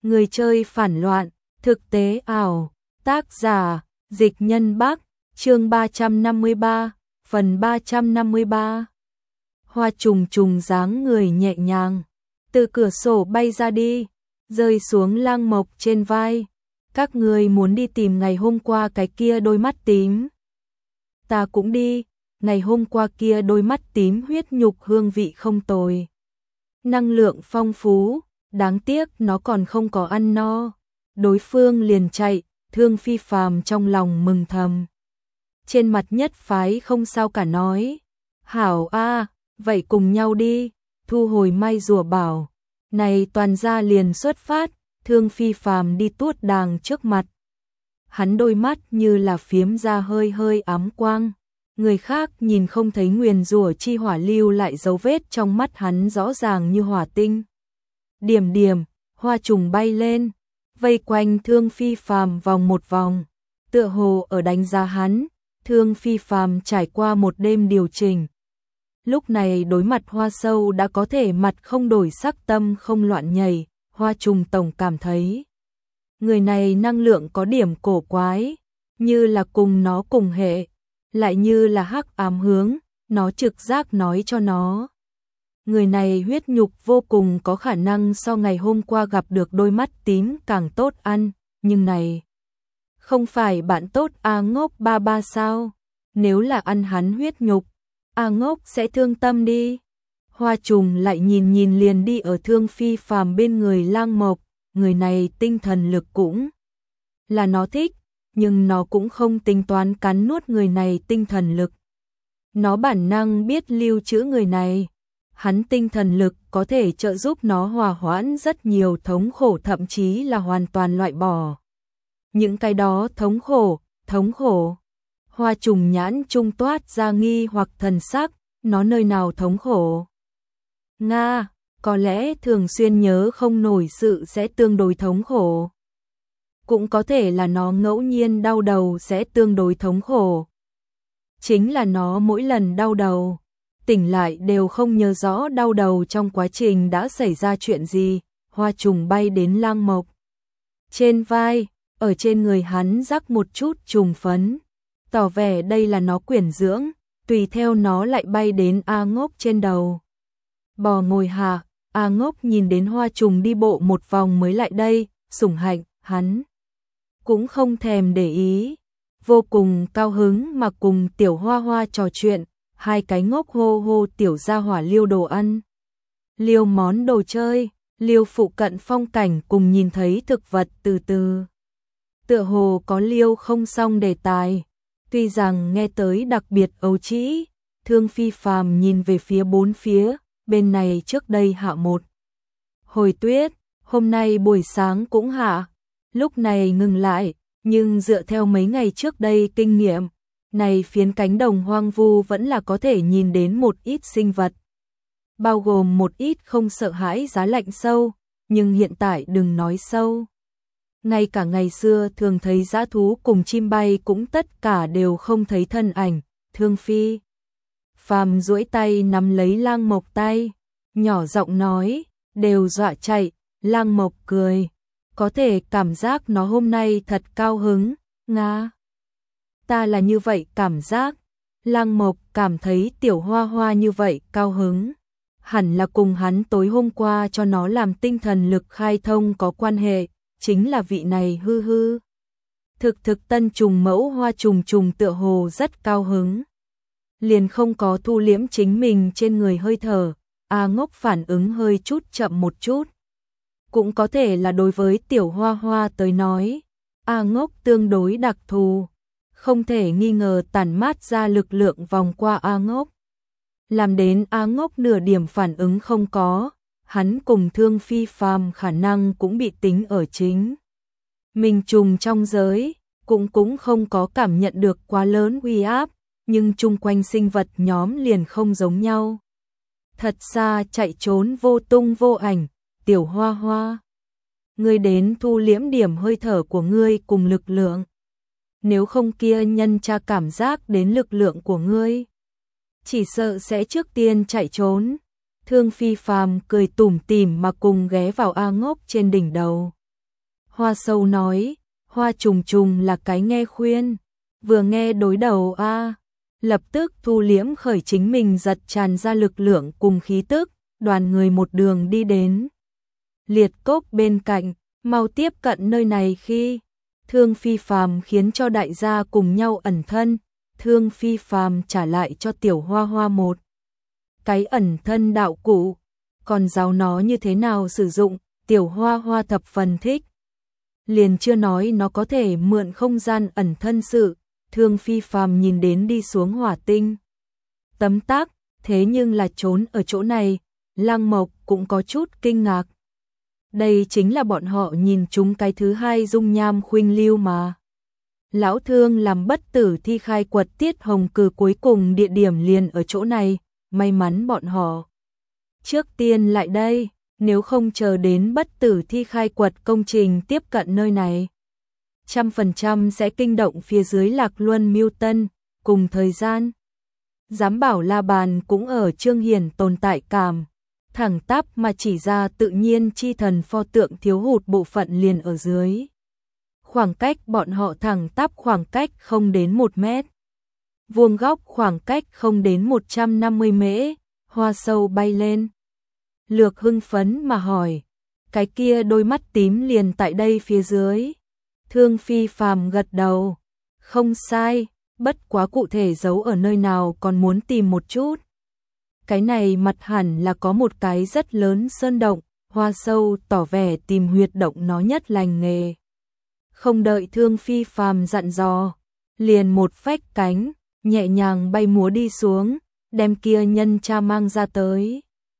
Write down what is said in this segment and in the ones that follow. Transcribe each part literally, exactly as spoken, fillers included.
Người chơi phản loạn, thực tế ảo, tác giả, Dịch Nhân Bắc, chương ba trăm năm mươi ba, phần ba trăm năm mươi ba. Hoa trùng trùng dáng người nhẹ nhàng, từ cửa sổ bay ra đi, rơi xuống Lang Mộc trên vai. Các người muốn đi tìm ngày hôm qua cái kia đôi mắt tím. Ta cũng đi, ngày hôm qua kia đôi mắt tím huyết nhục hương vị không tồi. Năng lượng phong phú, đáng tiếc nó còn không có ăn no. Đối phương liền chạy, Thương Phi Phàm trong lòng mừng thầm. Trên mặt Nhất Phái không sao cả nói. Hảo a, vậy cùng nhau đi, thu hồi mai rùa bảo. Này toàn gia liền xuất phát, Thương Phi Phàm đi tuốt đàng trước mặt. Hắn đôi mắt như là phiếm ra hơi hơi ám quang. Người khác nhìn không thấy nguyền rủa chi hỏa lưu lại dấu vết trong mắt hắn rõ ràng như hỏa tinh. Điểm điểm, hoa trùng bay lên, vây quanh Thương Phi Phàm vòng một vòng, tựa hồ ở đánh giá hắn. Thương Phi Phàm trải qua một đêm điều chỉnh. Lúc này đối mặt hoa sâu đã có thể mặt không đổi sắc tâm không loạn nhảy, hoa trùng tổng cảm thấy. Người này năng lượng có điểm cổ quái, như là cùng nó cùng hệ, lại như là hắc ám hướng, nó trực giác nói cho nó. Người này huyết nhục vô cùng có khả năng so ngày hôm qua gặp được đôi mắt tím càng tốt ăn, nhưng này không phải bạn tốt A Ngốc ba ba sao? Nếu là ăn hắn huyết nhục, A Ngốc sẽ thương tâm đi. Hoa trùng lại nhìn nhìn liền đi ở Thương Phi Phàm bên người Lang Mộc, người này tinh thần lực cũng là nó thích, nhưng nó cũng không tính toán cắn nuốt người này tinh thần lực. Nó bản năng biết lưu trữ người này, hắn tinh thần lực có thể trợ giúp nó hòa hoãn rất nhiều thống khổ, thậm chí là hoàn toàn loại bỏ những cái đó thống khổ, thống khổ. Hoa trùng nhãn trung toát ra nghi hoặc thần sắc, nó nơi nào thống khổ? Nga, có lẽ thường xuyên nhớ không nổi sự sẽ tương đối thống khổ. Cũng có thể là nó ngẫu nhiên đau đầu sẽ tương đối thống khổ. Chính là nó mỗi lần đau đầu, tỉnh lại đều không nhớ rõ đau đầu trong quá trình đã xảy ra chuyện gì. Hoa trùng bay đến Lang Mộc trên vai, ở trên người hắn rắc một chút trùng phấn, tỏ vẻ đây là nó quyển dưỡng, tùy theo nó lại bay đến A Ngốc trên đầu. Bò ngồi hạ, A Ngốc nhìn đến hoa trùng đi bộ một vòng mới lại đây, sủng hạnh, hắn cũng không thèm để ý, vô cùng cao hứng mà cùng tiểu hoa hoa trò chuyện, hai cái ngốc hô hô tiểu gia hỏa liêu đồ ăn, liêu món đồ chơi, liêu phụ cận phong cảnh cùng nhìn thấy thực vật từ từ. Tựa hồ có liêu không xong đề tài, tuy rằng nghe tới đặc biệt ấu trĩ. Thương Phi Phàm nhìn về phía bốn phía, bên này trước đây hạ một hồi tuyết, hôm nay buổi sáng cũng hạ, lúc này ngừng lại, nhưng dựa theo mấy ngày trước đây kinh nghiệm, này phiến cánh đồng hoang vu vẫn là có thể nhìn đến một ít sinh vật, bao gồm một ít không sợ hãi giá lạnh sâu, nhưng hiện tại đừng nói sâu. Ngay cả ngày xưa thường thấy dã thú cùng chim bay cũng tất cả đều không thấy thân ảnh. Thương Phi Phàm duỗi tay nắm lấy Lang Mộc tay, nhỏ giọng nói, đều dọa chạy. Lang Mộc cười, có thể cảm giác nó hôm nay thật cao hứng. Nga, ta là như vậy cảm giác. Lang Mộc cảm thấy tiểu hoa hoa như vậy cao hứng, hẳn là cùng hắn tối hôm qua cho nó làm tinh thần lực khai thông có quan hệ. Chính là vị này hư hư thực thực tân trùng mẫu hoa trùng trùng tựa hồ rất cao hứng, liền không có thu liễm chính mình trên người hơi thở. A Ngốc phản ứng hơi chút chậm một chút, cũng có thể là đối với tiểu hoa hoa tới nói, A Ngốc tương đối đặc thù, không thể nghi ngờ tản mát ra lực lượng vòng qua A Ngốc, làm đến A Ngốc nửa điểm phản ứng không có. Hắn cùng Thương Phi Phàm khả năng cũng bị tính ở chính mình trùng trong giới, cũng cũng không có cảm nhận được quá lớn uy áp, nhưng chung quanh sinh vật nhóm liền không giống nhau. Thật xa chạy trốn vô tung vô ảnh, tiểu hoa hoa. Ngươi đến thu liễm điểm hơi thở của ngươi cùng lực lượng. Nếu không kia nhân cha cảm giác đến lực lượng của ngươi, chỉ sợ sẽ trước tiên chạy trốn. Thương Phi Phàm cười tủm tỉm mà cùng ghé vào A Ngốc trên đỉnh đầu. Hoa Sâu nói, Hoa Trùng Trùng là cái nghe khuyên, vừa nghe đối đầu a, lập tức thu liễm khởi chính mình giật tràn ra lực lượng cùng khí tức, đoàn người một đường đi đến liệt cốc bên cạnh, mau tiếp cận nơi này khi Thương Phi Phàm khiến cho đại gia cùng nhau ẩn thân, Thương Phi Phàm trả lại cho Tiểu Hoa Hoa một cái ẩn thân đạo cụ, còn giáo nó như thế nào sử dụng, Tiểu Hoa Hoa thập phần thích. Liền chưa nói nó có thể mượn không gian ẩn thân sự, Thương Phi Phàm nhìn đến đi xuống hỏa tinh tấm tác, thế nhưng là trốn ở chỗ này, Lăng Mộc cũng có chút kinh ngạc. Đây chính là bọn họ nhìn chúng cái thứ hai dung nham khuynh lưu mà. Lão Thương làm bất tử thi khai quật tiết hồng cử cuối cùng địa điểm liền ở chỗ này, may mắn bọn họ trước tiên lại đây, nếu không chờ đến bất tử thi khai quật công trình tiếp cận nơi này, trăm phần trăm sẽ kinh động phía dưới Lạc Luân Miêu Tân. Cùng thời gian, Giám bảo La Bàn cũng ở Trương Hiển tồn tại cảm, thẳng tắp mà chỉ ra tự nhiên chi thần pho tượng thiếu hụt bộ phận liền ở dưới. Khoảng cách bọn họ thẳng tắp khoảng cách không đến một mét. Vuông góc khoảng cách không đến một trăm năm mươi mễ, Hoa Sâu bay lên. Lược hưng phấn mà hỏi, cái kia đôi mắt tím liền tại đây phía dưới. Thương Phi Phàm gật đầu, không sai, bất quá cụ thể giấu ở nơi nào còn muốn tìm một chút. Cái này mặt hẳn là có một cái rất lớn sơn động, Hoa Sâu tỏ vẻ tìm huyệt động nó nhất lành nghề. Không đợi Thương Phi Phàm dặn dò, liền một phách cánh, nhẹ nhàng bay múa đi xuống, đem kia nhân cha mang ra tới.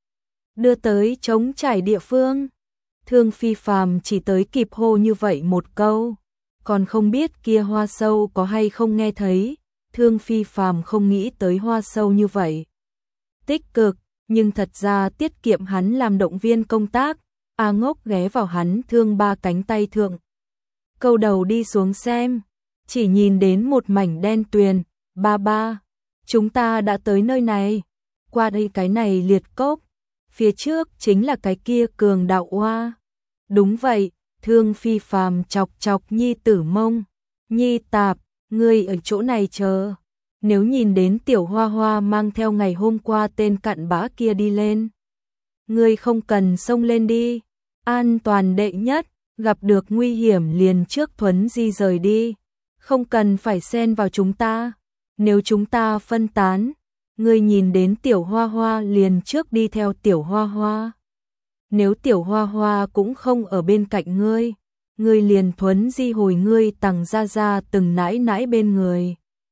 Đưa tới trống trải địa phương. Thương Phi Phàm chỉ tới kịp hô như vậy một câu, còn không biết kia Hoa Sâu có hay không nghe thấy. Thương Phi Phàm không nghĩ tới Hoa Sâu như vậy tích cực, nhưng thật ra tiết kiệm hắn làm động viên công tác. A Ngốc ghé vào hắn thương ba cánh tay thượng, câu đầu đi xuống xem, chỉ nhìn đến một mảnh đen tuyền. Ba ba, chúng ta đã tới nơi này, qua đây cái này liệt cốc, phía trước chính là cái kia cường đạo oa. Đúng vậy, Thương Phi Phàm chọc chọc nhi tử mông, nhi tạp, ngươi ở chỗ này chờ. Nếu nhìn đến Tiểu Hoa Hoa mang theo ngày hôm qua tên cặn bã kia đi lên, ngươi không cần xông lên đi, an toàn đệ nhất, gặp được nguy hiểm liền trước thuấn di rời đi, không cần phải xen vào chúng ta. Nếu chúng ta phân tán, ngươi nhìn đến Tiểu Hoa Hoa liền trước đi theo Tiểu Hoa Hoa. Nếu Tiểu Hoa Hoa cũng không ở bên cạnh ngươi, ngươi liền thuấn di hồi ngươi Tằng gia gia từng nãi nãi bên người.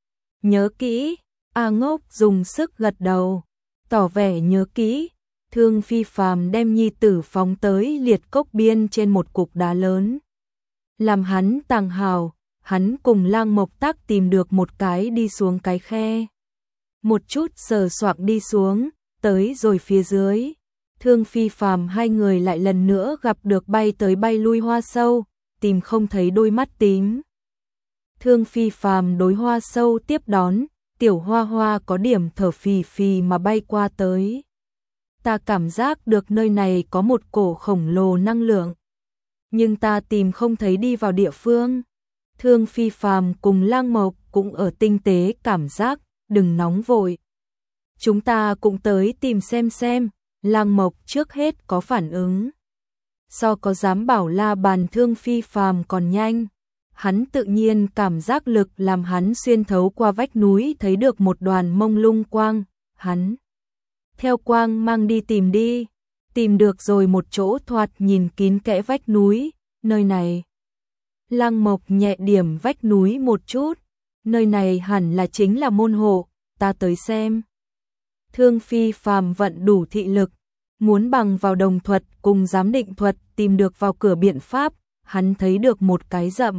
Nhớ kỹ, A Ngốc dùng sức gật đầu, tỏ vẻ nhớ kỹ. Thương Phi Phàm đem nhi tử phóng tới liệt cốc biên trên một cục đá lớn. Làm hắn tàng hào, hắn cùng Lang Mộc Tác tìm được một cái đi xuống cái khe. Một chút sờ soạng đi xuống, tới rồi phía dưới. Thương Phi Phàm hai người lại lần nữa gặp được bay tới bay lui Hoa Sâu, tìm không thấy đôi mắt tím. Thương Phi Phàm đối Hoa Sâu tiếp đón, Tiểu Hoa Hoa có điểm thở phì phì mà bay qua tới. Ta cảm giác được nơi này có một cổ khổng lồ năng lượng, nhưng ta tìm không thấy đi vào địa phương. Thương Phi Phàm cùng Lang Mộc cũng ở tinh tế cảm giác, đừng nóng vội. Chúng ta cũng tới tìm xem xem. Lang Mộc trước hết có phản ứng. So có dám bảo La Bàn Thương Phi Phàm còn nhanh. Hắn tự nhiên cảm giác lực làm hắn xuyên thấu qua vách núi thấy được một đoàn mông lung quang. Hắn theo quang mang đi tìm đi. Tìm được rồi một chỗ thoạt nhìn kín kẽ vách núi. Nơi này. Lang Mộc nhẹ điểm vách núi một chút. Nơi này hẳn là chính là môn hộ. Ta tới xem. Thương Phi Phàm vận đủ thị lực, muốn bằng vào đồng thuật cùng giám định thuật tìm được vào cửa biện pháp. Hắn thấy được một cái rậm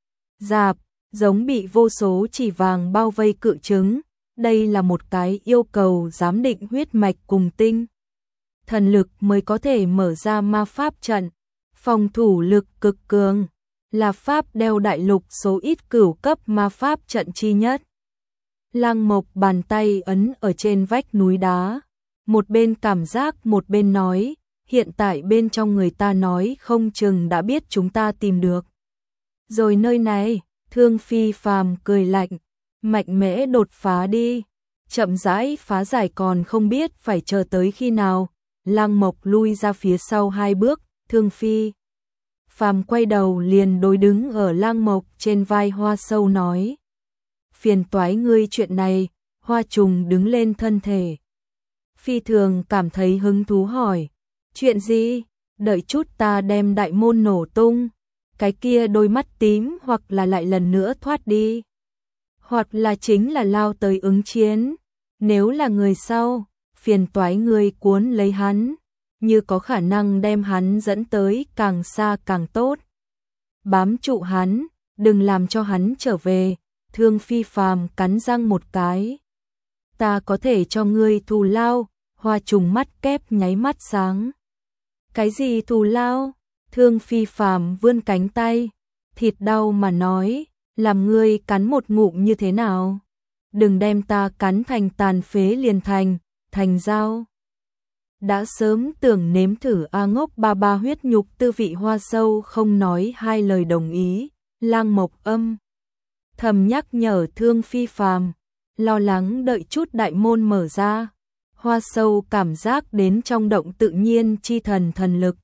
rạp, giống bị vô số chỉ vàng bao vây cự trứng. Đây là một cái yêu cầu giám định huyết mạch cùng tinh thần lực mới có thể mở ra ma pháp trận. Phòng thủ lực cực cường, là pháp đeo đại lục số ít cửu cấp ma pháp trận chi nhất. Lang Mộc bàn tay ấn ở trên vách núi đá, một bên cảm giác một bên nói, hiện tại bên trong người ta nói không chừng đã biết chúng ta tìm được rồi nơi này. Thương Phi Phàm cười lạnh, mạnh mẽ đột phá đi, chậm rãi phá giải còn không biết phải chờ tới khi nào. Lăng Mộc lui ra phía sau hai bước, Thương Phi Phàm quay đầu liền đối đứng ở Lăng Mộc trên vai Hoa Sâu nói: phiền toái ngươi chuyện này. Hoa Trùng đứng lên thân thể phi thường cảm thấy hứng thú hỏi: chuyện gì? Đợi chút ta đem đại môn nổ tung, cái kia đôi mắt tím hoặc là lại lần nữa thoát đi, hoặc là chính là lao tới ứng chiến. Nếu là người sau, phiền toái ngươi cuốn lấy hắn, như có khả năng đem hắn dẫn tới càng xa càng tốt. Bám trụ hắn, đừng làm cho hắn trở về. Thương Phi Phàm cắn răng một cái: ta có thể cho ngươi thù lao. Hoa Trùng mắt kép nháy mắt sáng: cái gì thù lao? Thương Phi Phàm vươn cánh tay, thịt đau mà nói: làm ngươi cắn một ngụm như thế nào? Đừng đem ta cắn thành tàn phế liền thành, thành dao. Đã sớm tưởng nếm thử A Ngốc ba ba huyết nhục tư vị. Hoa Sâu không nói hai lời đồng ý. Lăng Mộc âm thầm nhắc nhở Thương Phi Phàm, lo lắng đợi chút đại môn mở ra. Hoa Sâu cảm giác đến trong động tự nhiên chi thần thần lực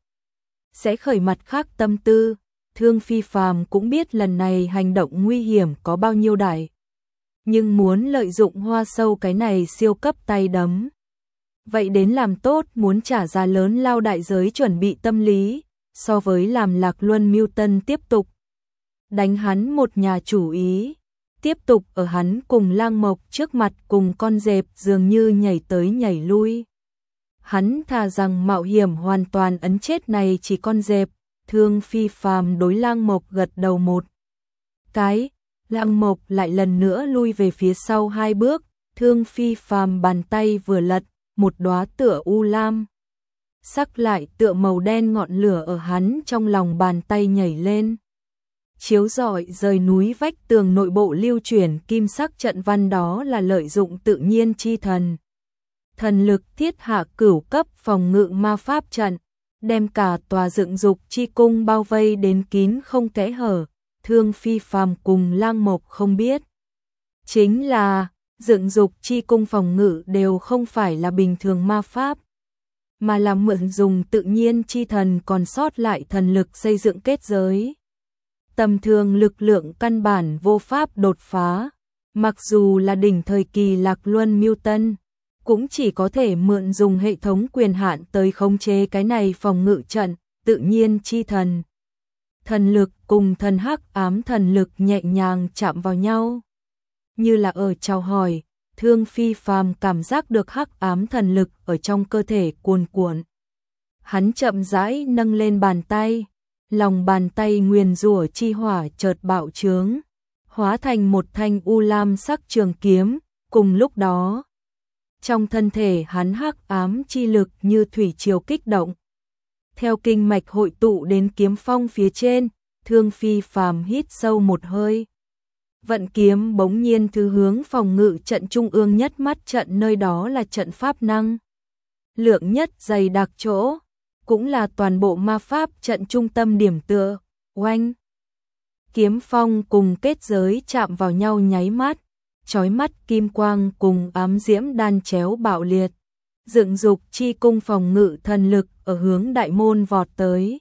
sẽ khởi mặt khác tâm tư. Thương Phi Phàm cũng biết lần này hành động nguy hiểm có bao nhiêu đại, nhưng muốn lợi dụng Hoa Sâu cái này siêu cấp tay đấm, vậy đến làm tốt muốn trả giá lớn lao đại giới chuẩn bị tâm lý, so với làm Lạc Luân mưu tân tiếp tục đánh hắn một nhà chủ ý, tiếp tục ở hắn cùng Lang Mộc trước mặt cùng con dẹp dường như nhảy tới nhảy lui. Hắn thà rằng mạo hiểm hoàn toàn ấn chết này chỉ con dẹp. Thương Phi Phàm đối Lang Mộc gật đầu một cái, Lang Mộc lại lần nữa lui về phía sau hai bước. Thương Phi Phàm bàn tay vừa lật, một đóa tựa u lam sắc lại tựa màu đen ngọn lửa ở hắn trong lòng bàn tay nhảy lên, chiếu rọi rời núi vách tường nội bộ lưu chuyển kim sắc trận văn. Đó là lợi dụng tự nhiên chi thần thần lực thiết hạ cửu cấp phòng ngự ma pháp trận, đem cả tòa dựng dục chi cung bao vây đến kín không kẽ hở. Thương Phi Phàm cùng Lang Mộc không biết chính là dựng dục chi cung phòng ngự đều không phải là bình thường ma pháp, mà là mượn dùng tự nhiên chi thần còn sót lại thần lực xây dựng kết giới. Tầm thường lực lượng căn bản vô pháp đột phá, mặc dù là đỉnh thời kỳ Lạc Luân mưu tân, cũng chỉ có thể mượn dùng hệ thống quyền hạn tới khống chế cái này phòng ngự trận. Tự nhiên chi thần thần lực cùng thần hắc ám thần lực nhẹ nhàng chạm vào nhau, như là ở chào hỏi. Thương Phi Phàm cảm giác được hắc ám thần lực ở trong cơ thể cuồn cuộn. Hắn chậm rãi nâng lên bàn tay, lòng bàn tay nguyền rủa chi hỏa chợt bạo trướng, hóa thành một thanh u lam sắc trường kiếm. Cùng lúc đó, trong thân thể hắn hắc ám chi lực như thủy triều kích động, theo kinh mạch hội tụ đến kiếm phong phía trên. Thương Phi Phàm hít sâu một hơi, vận kiếm bỗng nhiên thứ hướng phòng ngự trận trung ương nhất. Mắt trận nơi đó là trận pháp năng lượng nhất dày đặc chỗ, cũng là toàn bộ ma pháp trận trung tâm điểm tựa. Oanh! Kiếm phong cùng kết giới chạm vào nhau nháy mắt, chói mắt kim quang cùng ám diễm đan chéo bạo liệt. Dựng dục chi cung phòng ngự thần lực ở hướng đại môn vọt tới,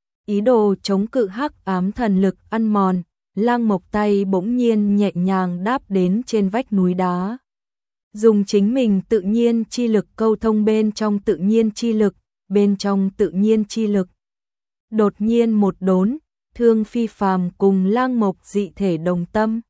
ý đồ chống cự hắc ám thần lực ăn mòn. Lang Mộc tay bỗng nhiên nhẹ nhàng đáp đến trên vách núi đá, dùng chính mình tự nhiên chi lực câu thông bên trong tự nhiên chi lực, bên trong tự nhiên chi lực. Đột nhiên một đốn, Thương Phi Phàm cùng Lang Mộc dị thể đồng tâm,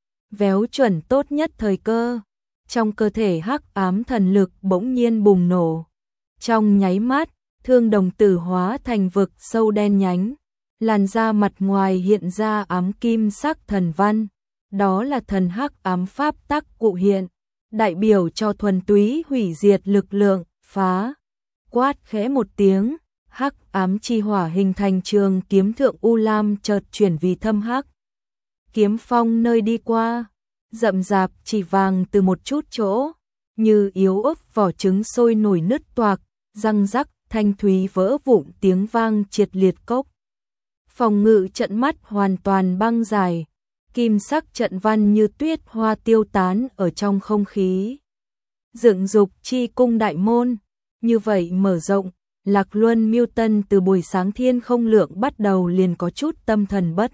véo chuẩn tốt nhất thời cơ. Trong cơ thể hắc ám thần lực bỗng nhiên bùng nổ, trong nháy mắt, thương đồng tử hóa thành vực sâu đen nhánh, làn da mặt ngoài hiện ra ám kim sắc thần văn, đó là thần hắc ám pháp tắc cụ hiện, đại biểu cho thuần túy hủy diệt lực lượng. Phá! Quát khẽ một tiếng, hắc ám chi hỏa hình thành trường kiếm thượng u lam chợt chuyển vì thâm hắc. Kiếm phong nơi đi qua, rậm rạp chỉ vàng từ một chút chỗ, như yếu ớt vỏ trứng sôi nổi nứt toạc, răng rắc thanh thúy vỡ vụn tiếng vang triệt liệt cốc. Phòng ngự trận mắt hoàn toàn băng dài, kim sắc trận văn như tuyết hoa tiêu tán ở trong không khí. Dựng dục chi cung đại môn, như vậy mở rộng, Lạc Luân Miêu Tân từ buổi sáng thiên không lượng bắt đầu liền có chút tâm thần bất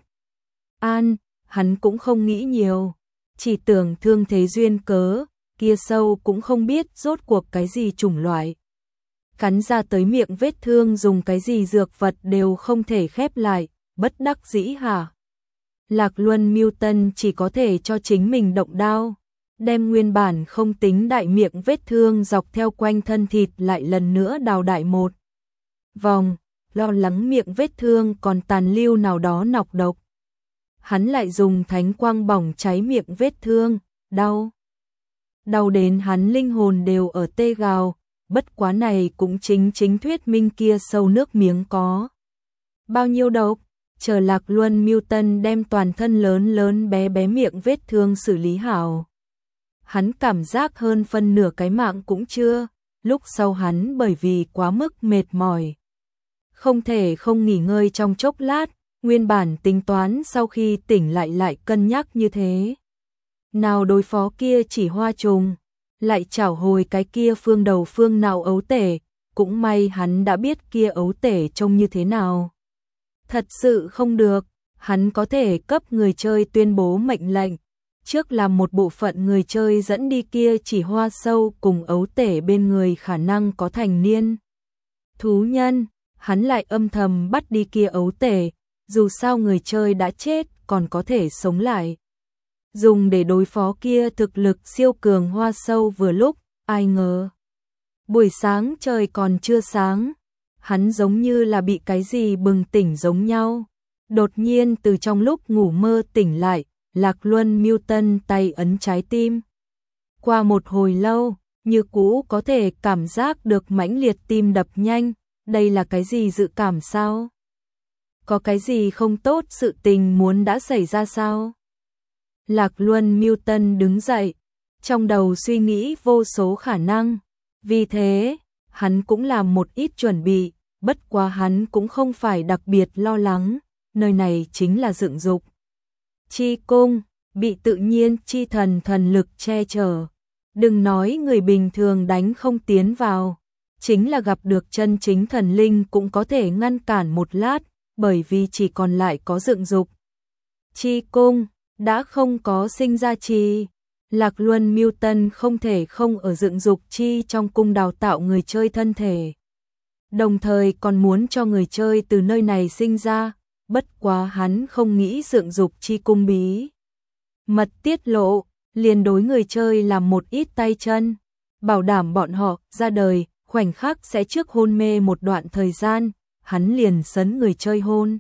an, hắn cũng không nghĩ nhiều, chỉ tưởng thương thế duyên cớ, kia sâu cũng không biết rốt cuộc cái gì chủng loại. Cắn ra tới miệng vết thương dùng cái gì dược vật đều không thể khép lại, bất đắc dĩ hả? Lạc Luân Miêu Tân chỉ có thể cho chính mình động đao, đem nguyên bản không tính đại miệng vết thương dọc theo quanh thân thịt lại lần nữa đào đại một vòng, lo lắng miệng vết thương còn tàn lưu nào đó nọc độc. Hắn lại dùng thánh quang bỏng cháy miệng vết thương, đau. Đau đến hắn linh hồn đều ở tê gào, bất quá này cũng chính chính thuyết minh kia sâu nước miếng có. Bao nhiêu độc, chờ Lạc Luân Miêu Tân đem toàn thân lớn lớn bé bé miệng vết thương xử lý hảo. Hắn cảm giác hơn phân nửa cái mạng cũng chưa, lúc sau hắn bởi vì quá mức mệt mỏi. Không thể không nghỉ ngơi trong chốc lát, nguyên bản tính toán sau khi tỉnh lại lại cân nhắc như thế. Nào đối phó kia chỉ hoa trùng, lại chảo hồi cái kia phương đầu phương nào ấu tể, cũng may hắn đã biết kia ấu tể trông như thế nào. Thật sự không được, hắn có thể cấp người chơi tuyên bố mệnh lệnh, trước làm một bộ phận người chơi dẫn đi kia chỉ hoa sâu cùng ấu tể bên người khả năng có thành niên. Thú nhân, hắn lại âm thầm bắt đi kia ấu tể, dù sao người chơi đã chết còn có thể sống lại. Dùng để đối phó kia thực lực siêu cường hoa sâu vừa lúc, ai ngờ. Buổi sáng trời còn chưa sáng, hắn giống như là bị cái gì bừng tỉnh giống nhau. Đột nhiên từ trong lúc ngủ mơ tỉnh lại, Lạc Luân Miêu Tân tay ấn trái tim. Qua một hồi lâu, như cũ có thể cảm giác được mãnh liệt tim đập nhanh, đây là cái gì dự cảm sao? Có cái gì không tốt sự tình muốn đã xảy ra sao? Lạc Luân Miêu Tân đứng dậy, trong đầu suy nghĩ vô số khả năng, vì thế, hắn cũng làm một ít chuẩn bị, bất quá hắn cũng không phải đặc biệt lo lắng, nơi này chính là dựng dục. Chi cung, bị tự nhiên chi thần thần lực che chở, đừng nói người bình thường đánh không tiến vào, chính là gặp được chân chính thần linh cũng có thể ngăn cản một lát, bởi vì chỉ còn lại có dựng dục. Chi cung, đã không có sinh ra chi. Lạc Luân Miêu Tân không thể không ở dựng dục chi trong cung đào tạo người chơi thân thể. Đồng thời còn muốn cho người chơi từ nơi này sinh ra, bất quá hắn không nghĩ dựng dục chi cung bí. Mật tiết lộ, liền đối người chơi làm một ít tay chân, bảo đảm bọn họ ra đời, khoảnh khắc sẽ trước hôn mê một đoạn thời gian, hắn liền sấn người chơi hôn.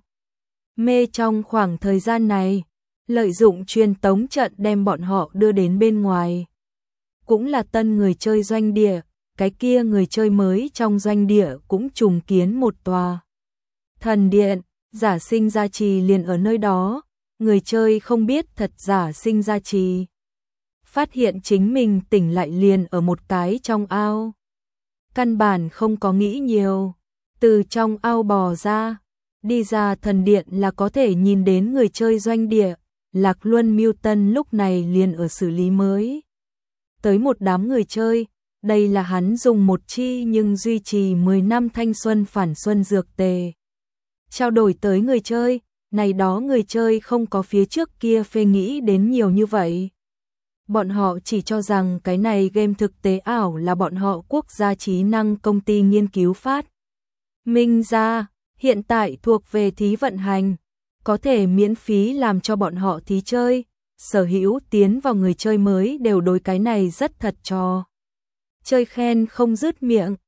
Mê trong khoảng thời gian này, lợi dụng truyền tống trận đem bọn họ đưa đến bên ngoài. Cũng là tân người chơi doanh địa, cái kia người chơi mới trong doanh địa cũng trùng kiến một tòa thần điện, giả sinh gia trì liền ở nơi đó, người chơi không biết thật giả sinh gia trì. Phát hiện chính mình tỉnh lại liền ở một cái trong ao. Căn bản không có nghĩ nhiều, từ trong ao bò ra, đi ra thần điện là có thể nhìn đến người chơi doanh địa. Lạc Luân Miêu Tân lúc này liền ở xử lý mới. Tới một đám người chơi, đây là hắn dùng một chi nhưng duy trì mười năm thanh xuân phản xuân dược tề. Trao đổi tới người chơi, này đó người chơi không có phía trước kia phê nghĩ đến nhiều như vậy. Bọn họ chỉ cho rằng cái này game thực tế ảo là bọn họ quốc gia trí năng công ty nghiên cứu phát. Minh ra, hiện tại thuộc về thí vận hành. Có thể miễn phí làm cho bọn họ thí chơi, sở hữu tiến vào người chơi mới đều đối cái này rất thật cho. Chơi khen không dứt miệng,